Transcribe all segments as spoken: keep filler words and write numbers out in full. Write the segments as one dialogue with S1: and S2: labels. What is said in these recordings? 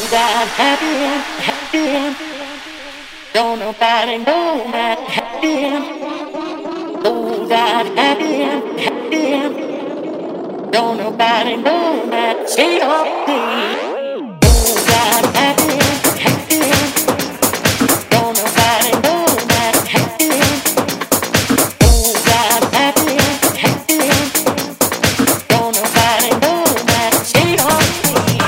S1: that happy, happy. Don't nobody know that happy. Oh, that happy, happy. Don't nobody know that state of me. Oh, that happy, happy. Don't nobody know that happy. Oh, that happy, happy. Don't nobody know that state of me.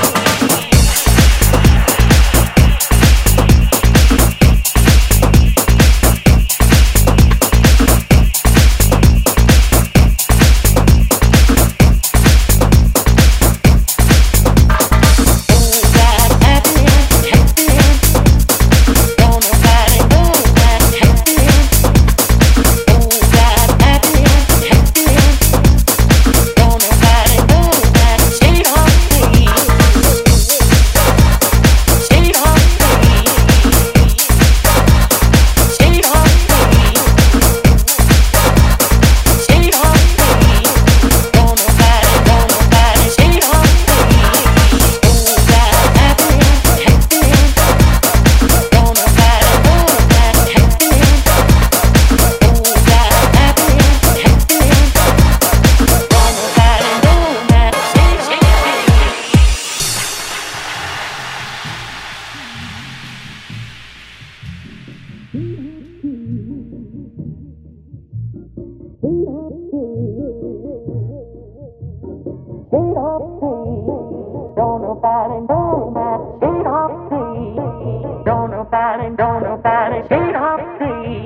S1: Don't nobody know that state of me. Don't nobody, don't nobody state of me.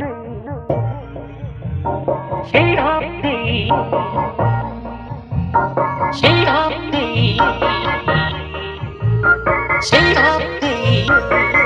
S1: State of me. State of me. State of me.